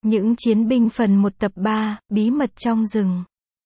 Những chiến binh phần 1 tập 3, bí mật trong rừng.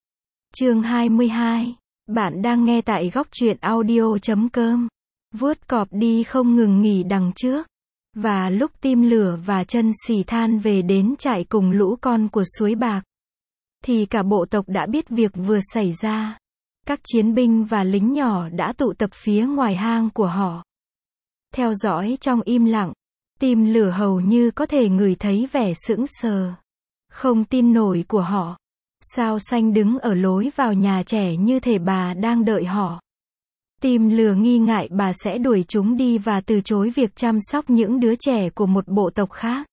Chương 22. Bạn đang nghe tại góc truyện audio.com. Vuốt cọp đi không ngừng nghỉ đằng trước. Và lúc Tim Lửa và Chân Xì Than về đến trại cùng lũ con của suối bạc, thì cả bộ tộc đã biết việc vừa xảy ra. Các chiến binh và lính nhỏ đã tụ tập phía ngoài hang của họ, theo dõi trong im lặng. Tim Lửa hầu như có thể ngửi thấy vẻ sững sờ, không tin nổi của họ. Sao Xanh đứng ở lối vào nhà trẻ như thể bà đang đợi họ. Tim Lửa nghi ngại bà sẽ đuổi chúng đi và từ chối việc chăm sóc những đứa trẻ của một bộ tộc khác.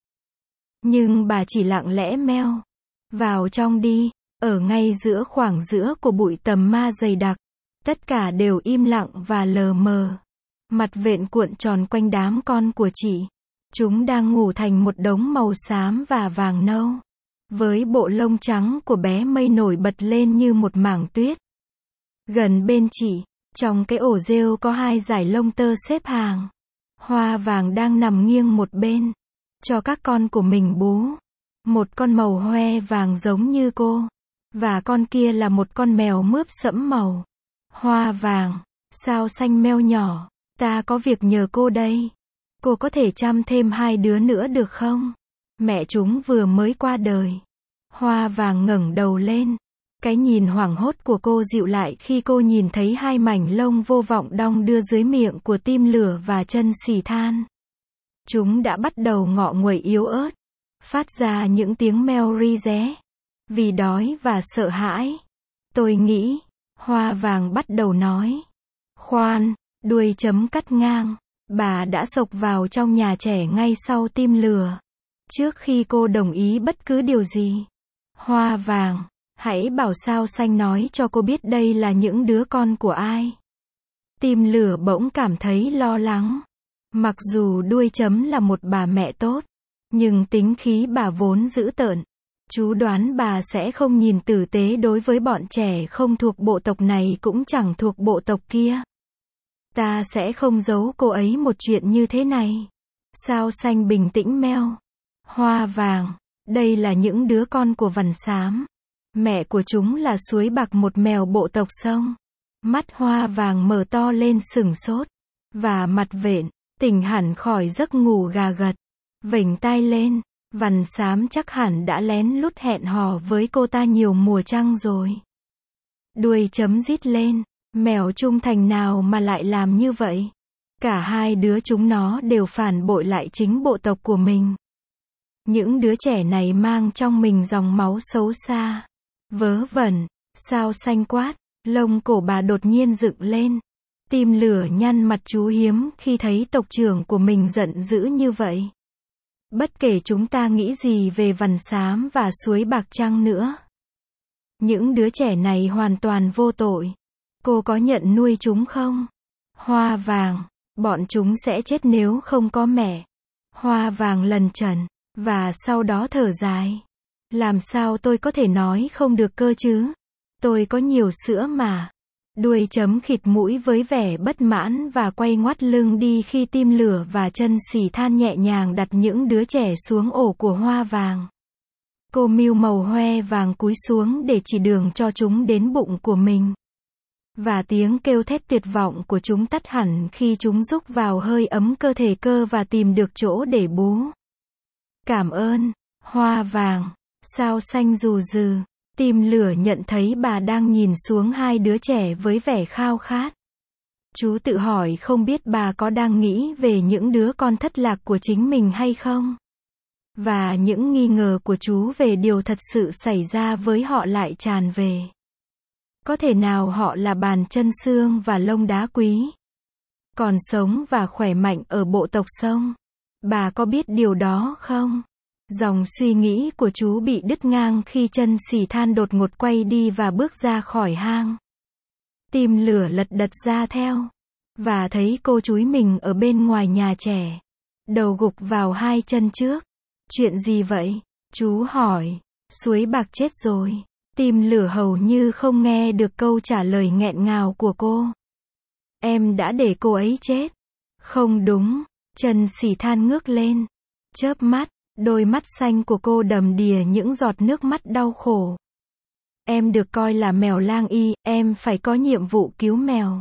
Nhưng bà chỉ lặng lẽ meo: "Vào trong đi." Ở ngay giữa khoảng giữa của bụi tầm ma dày đặc, tất cả đều im lặng và lờ mờ. Mặt vện cuộn tròn quanh đám con của chị. Chúng đang ngủ thành một đống màu xám và vàng nâu, với bộ lông trắng của bé mây nổi bật lên như một mảng tuyết. Gần bên chị, trong cái ổ rêu có 2 dải lông tơ xếp hàng. Hoa Vàng đang nằm nghiêng một bên, cho các con của mình bú. Một con màu hoe vàng giống như cô, và con kia là một con mèo mướp sẫm màu. Hoa Vàng, Sao Xanh meo nhỏ, ta có việc nhờ cô đây. Cô có thể chăm thêm 2 đứa nữa được không? Mẹ chúng vừa mới qua đời. Hoa Vàng ngẩng đầu lên. Cái nhìn hoảng hốt của cô dịu lại khi cô nhìn thấy 2 mảnh lông vô vọng đong đưa dưới miệng của Tim Lửa và Chân Xì Than. Chúng đã bắt đầu ngọ nguậy yếu ớt, phát ra những tiếng meo ri ré, vì đói và sợ hãi. Tôi nghĩ, Hoa Vàng bắt đầu nói. Khoan, đuôi chấm cắt ngang. Bà đã xộc vào trong nhà trẻ ngay sau Tim Lửa, trước khi cô đồng ý bất cứ điều gì. Hoa Vàng, hãy bảo Sao Xanh nói cho cô biết đây là những đứa con của ai. Tim Lửa bỗng cảm thấy lo lắng. Mặc dù đuôi chấm là một bà mẹ tốt, nhưng tính khí bà vốn dữ tợn. Chú đoán bà sẽ không nhìn tử tế đối với bọn trẻ không thuộc bộ tộc này cũng chẳng thuộc bộ tộc kia. Ta sẽ không giấu cô ấy một chuyện như thế này. Sao Xanh bình tĩnh meo. Hoa Vàng, đây là những đứa con của Vằn Xám. Mẹ của chúng là Suối Bạc, một mèo bộ tộc sông. Mắt Hoa Vàng mở to lên sửng sốt, và mặt vện, tỉnh hẳn khỏi giấc ngủ gà gật, vểnh tai lên. Vằn Xám chắc hẳn đã lén lút hẹn hò với cô ta nhiều mùa trăng rồi. Đuôi chấm rít lên. Mèo trung thành nào mà lại làm như vậy? Cả 2 đứa chúng nó đều phản bội lại chính bộ tộc của mình. Những đứa trẻ này mang trong mình dòng máu xấu xa. Vớ vẩn, Sao Xanh quát. Lông cổ bà đột nhiên dựng lên. Tim Lửa nhăn mặt chú hiếm khi thấy tộc trưởng của mình giận dữ như vậy. Bất kể chúng ta nghĩ gì về Vằn Xám và Suối Bạc chăng nữa, những đứa trẻ này hoàn toàn vô tội. Cô có nhận nuôi chúng không? Hoa Vàng, bọn chúng sẽ chết nếu không có mẹ. Hoa Vàng lần trần, và sau đó thở dài. Làm sao tôi có thể nói không được cơ chứ? Tôi có nhiều sữa mà. Đuôi chấm khịt mũi với vẻ bất mãn và quay ngoắt lưng đi khi Tim Lửa và Chân Xì Than nhẹ nhàng đặt những đứa trẻ xuống ổ của Hoa Vàng. Cô Mưu màu hoe vàng cúi xuống để chỉ đường cho chúng đến bụng của mình. Và tiếng kêu thét tuyệt vọng của chúng tắt hẳn khi chúng rúc vào hơi ấm cơ thể cơ và tìm được chỗ để bú. Cảm ơn, Hoa Vàng. Sao Xanh rù rừ. Tim Lửa nhận thấy bà đang nhìn xuống 2 đứa trẻ với vẻ khao khát. Chú tự hỏi không biết bà có đang nghĩ về những đứa con thất lạc của chính mình hay không? Và những nghi ngờ của chú về điều thật sự xảy ra với họ lại tràn về. Có thể nào họ là bàn chân xương và lông đá quý, còn sống và khỏe mạnh ở bộ tộc sông? Bà có biết điều đó không? Dòng suy nghĩ của chú bị đứt ngang khi Chân Xì Than đột ngột quay đi và bước ra khỏi hang. Tim Lửa lật đật ra theo, và thấy cô chúi mình ở bên ngoài nhà trẻ, đầu gục vào 2 chân trước. Chuyện gì vậy? Chú hỏi. Suối Bạc chết rồi. Tim Lửa hầu như không nghe được câu trả lời nghẹn ngào của cô. Em đã để cô ấy chết. Không đúng. Chân Xì Than ngước lên, chớp mắt, Đôi mắt xanh của cô đầm đìa những giọt nước mắt đau khổ. Em được coi là mèo lang y, em phải có nhiệm vụ cứu mèo.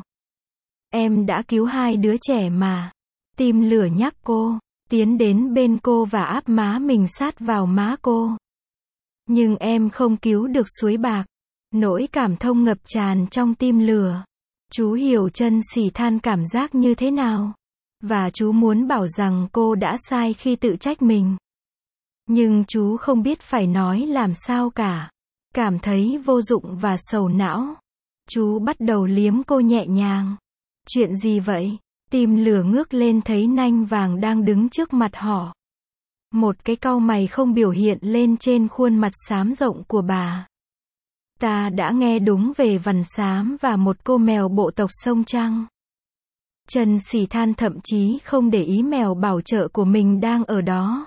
Em đã cứu 2 đứa trẻ mà. Tim lửa nhắc cô, tiến đến bên cô và áp má mình sát vào má cô. Nhưng em không cứu được suối bạc. Nỗi cảm thông ngập tràn trong tim lửa. Chú hiểu chân xỉ than cảm giác như thế nào. Và chú muốn bảo rằng cô đã sai khi tự trách mình. Nhưng chú không biết phải nói làm sao cả. Cảm thấy vô dụng và sầu não. Chú bắt đầu liếm cô nhẹ nhàng. Chuyện gì vậy? Tim lửa ngước lên thấy nanh vàng đang đứng trước mặt họ. Một cái cau mày không biểu hiện lên trên khuôn mặt xám rộng của bà. Ta đã nghe đúng về Vằn Xám và một cô mèo bộ tộc Sông Trăng. Chân xỉ than thậm chí không để ý mèo bảo trợ của mình đang ở đó.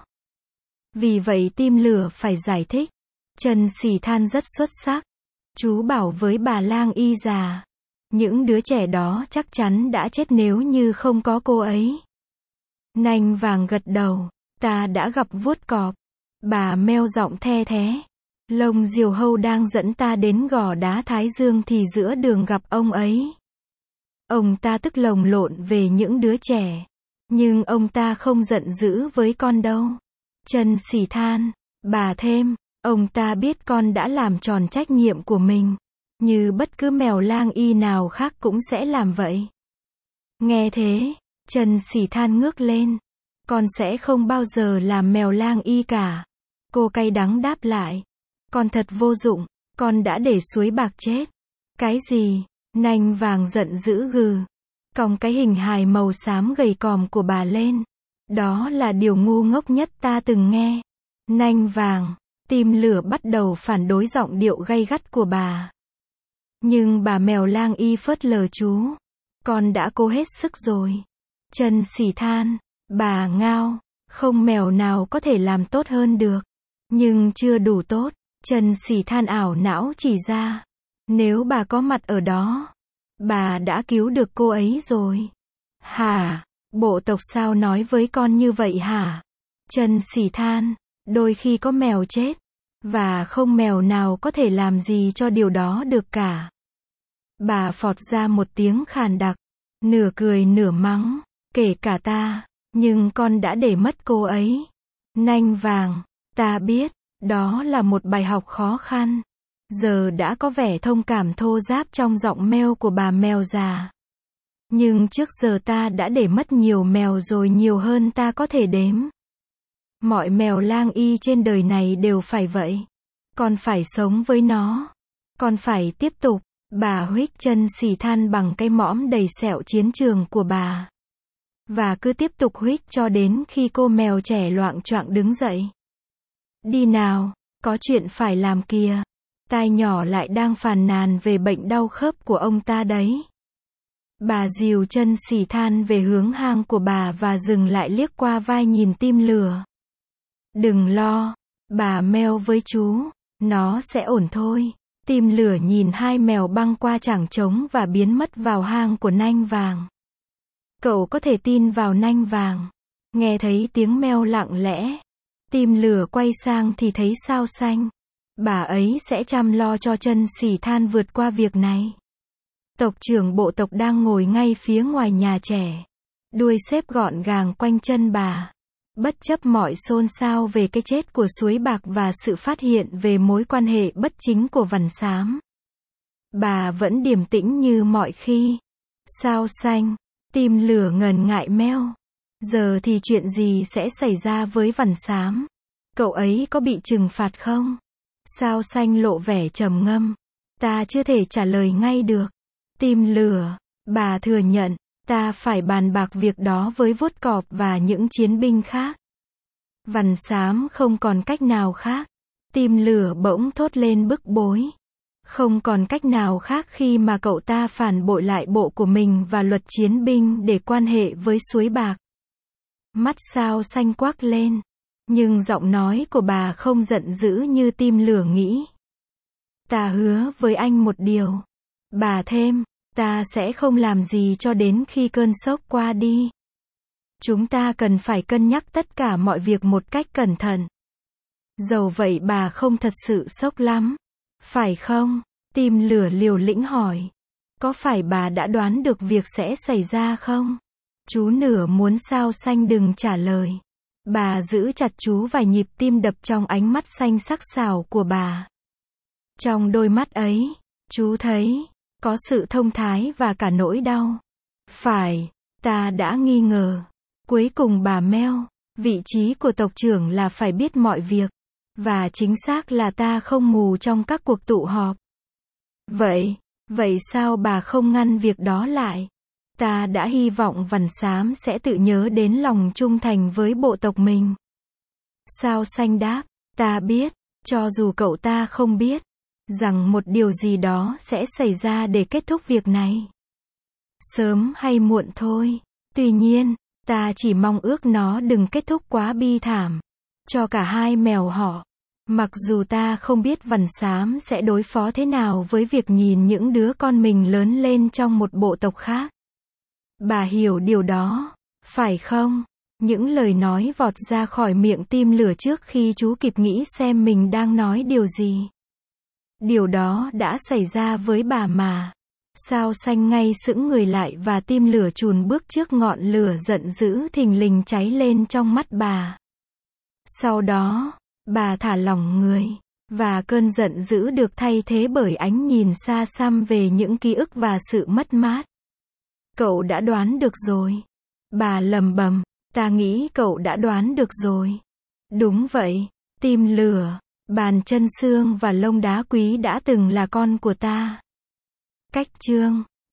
Vì vậy tim lửa phải giải thích. Chân xỉ than rất xuất sắc. Chú bảo với bà lang y già. Những đứa trẻ đó chắc chắn đã chết nếu như không có cô ấy. Nanh vàng gật đầu. Ta đã gặp vuốt cọp. Bà meo giọng the thé. Lông diều hâu đang dẫn ta đến gò đá Thái Dương thì giữa đường gặp ông ấy. Ông ta tức lồng lộn về những đứa trẻ. Nhưng ông ta không giận dữ với con đâu. Chân xỉ than. Bà thêm. Ông ta biết con đã làm tròn trách nhiệm của mình. Như bất cứ mèo lang y nào khác cũng sẽ làm vậy. Nghe thế, chân xỉ than ngước lên. Con sẽ không bao giờ làm mèo lang y cả. Cô cay đắng đáp lại. Con thật vô dụng, con đã để suối bạc chết. Cái gì? Nanh vàng giận dữ gừ. Còng cái hình hài màu xám gầy còm của bà lên. Đó là điều ngu ngốc nhất ta từng nghe. Nanh vàng, tim lửa bắt đầu phản đối giọng điệu gay gắt của bà. Nhưng bà mèo lang y phớt lờ chú. Con đã cố hết sức rồi. Chân xỉ than, bà ngao, không mèo nào có thể làm tốt hơn được. Nhưng chưa đủ tốt. Chân xỉ than ảo não chỉ ra. Nếu bà có mặt ở đó, bà đã cứu được cô ấy rồi. Hả? Bộ tộc sao nói với con như vậy hả? Chân xỉ than, đôi khi có mèo chết. Và không mèo nào có thể làm gì cho điều đó được cả. Bà phọt ra một tiếng khàn đặc. Nửa cười nửa mắng. Kể cả ta. Nhưng con đã để mất cô ấy. Nanh vàng. Ta biết. Đó là một bài học khó khăn. Giờ đã có vẻ thông cảm thô ráp trong giọng meo của bà mèo già. Nhưng trước giờ ta đã để mất nhiều mèo rồi, nhiều hơn ta có thể đếm. Mọi mèo lang y trên đời này đều phải vậy. Con phải sống với nó. Con phải tiếp tục. Bà huých chân xỉ than bằng cái mõm đầy sẹo chiến trường của bà. Và cứ tiếp tục huých cho đến khi cô mèo trẻ loạng choạng đứng dậy. Đi nào, có chuyện phải làm kìa. Tai nhỏ lại đang phàn nàn về bệnh đau khớp của ông ta đấy. Bà dìu chân xỉ than về hướng hang của bà và dừng lại liếc qua vai nhìn tim lửa. Đừng lo, bà meo với chú, nó sẽ ổn thôi. Tim lửa nhìn 2 mèo băng qua chảng trống và biến mất vào hang của nanh vàng. Cậu có thể tin vào nanh vàng. Nghe thấy tiếng meo lặng lẽ. Tim lửa quay sang thì thấy Sao Xanh. Bà ấy sẽ chăm lo cho chân xỉ than vượt qua việc này. Tộc trưởng bộ tộc đang ngồi ngay phía ngoài nhà trẻ. Đuôi xếp gọn gàng quanh chân bà. Bất chấp mọi xôn xao về cái chết của suối bạc và sự phát hiện về mối quan hệ bất chính của Vằn Xám. Bà vẫn điềm tĩnh như mọi khi. Sao Xanh, tim lửa ngần ngại meo. Giờ thì chuyện gì sẽ xảy ra với Vằn Xám? Cậu ấy có bị trừng phạt không? Sao Xanh lộ vẻ trầm ngâm. Ta chưa thể trả lời ngay được. Tim lửa, bà thừa nhận, ta phải bàn bạc việc đó với vuốt cọp và những chiến binh khác. Vằn Xám không còn cách nào khác. Tim lửa bỗng thốt lên bức bối. Không còn cách nào khác khi mà cậu ta phản bội lại bộ của mình và luật chiến binh để quan hệ với suối bạc. Mắt Sao Xanh quắc lên. Nhưng giọng nói của bà không giận dữ như tim lửa nghĩ. Ta hứa với anh một điều. Bà thêm, ta sẽ không làm gì cho đến khi cơn sốc qua đi. Chúng ta cần phải cân nhắc tất cả mọi việc một cách cẩn thận. Dầu vậy bà không thật sự sốc lắm, phải không? Tim lửa liều lĩnh hỏi. Có phải bà đã đoán được việc sẽ xảy ra không? Chú nửa muốn Sao Xanh đừng trả lời. Bà giữ chặt chú vài nhịp tim đập trong ánh mắt xanh sắc sảo của bà. Trong đôi mắt ấy, chú thấy có sự thông thái và cả nỗi đau. Phải, ta đã nghi ngờ. Cuối cùng bà Mel, vị trí của tộc trưởng là phải biết mọi việc. Và chính xác là ta không mù trong các cuộc tụ họp. Vậy sao bà không ngăn việc đó lại? Ta đã hy vọng Vằn Xám sẽ tự nhớ đến lòng trung thành với bộ tộc mình. Sao Xanh đáp, ta biết, cho dù cậu ta không biết, rằng một điều gì đó sẽ xảy ra để kết thúc việc này. Sớm hay muộn thôi. Tuy nhiên, ta chỉ mong ước nó đừng kết thúc quá bi thảm. Cho cả hai mèo họ. Mặc dù ta không biết Vằn Xám sẽ đối phó thế nào với việc nhìn những đứa con mình lớn lên trong một bộ tộc khác. Bà hiểu điều đó, phải không? Những lời nói vọt ra khỏi miệng Tim lửa trước khi chú kịp nghĩ xem mình đang nói điều gì. Điều đó đã xảy ra với bà mà. Sao Xanh ngay sững người lại và Tim lửa chùn bước trước ngọn lửa giận dữ thình lình cháy lên trong mắt bà. Sau đó, bà thả lỏng người, và cơn giận dữ được thay thế bởi ánh nhìn xa xăm về những ký ức và sự mất mát. Cậu đã đoán được rồi. Bà lầm bầm, ta nghĩ cậu đã đoán được rồi. Đúng vậy, Tim lửa, bàn chân xương và lông đá quý đã từng là con của ta. Cách chương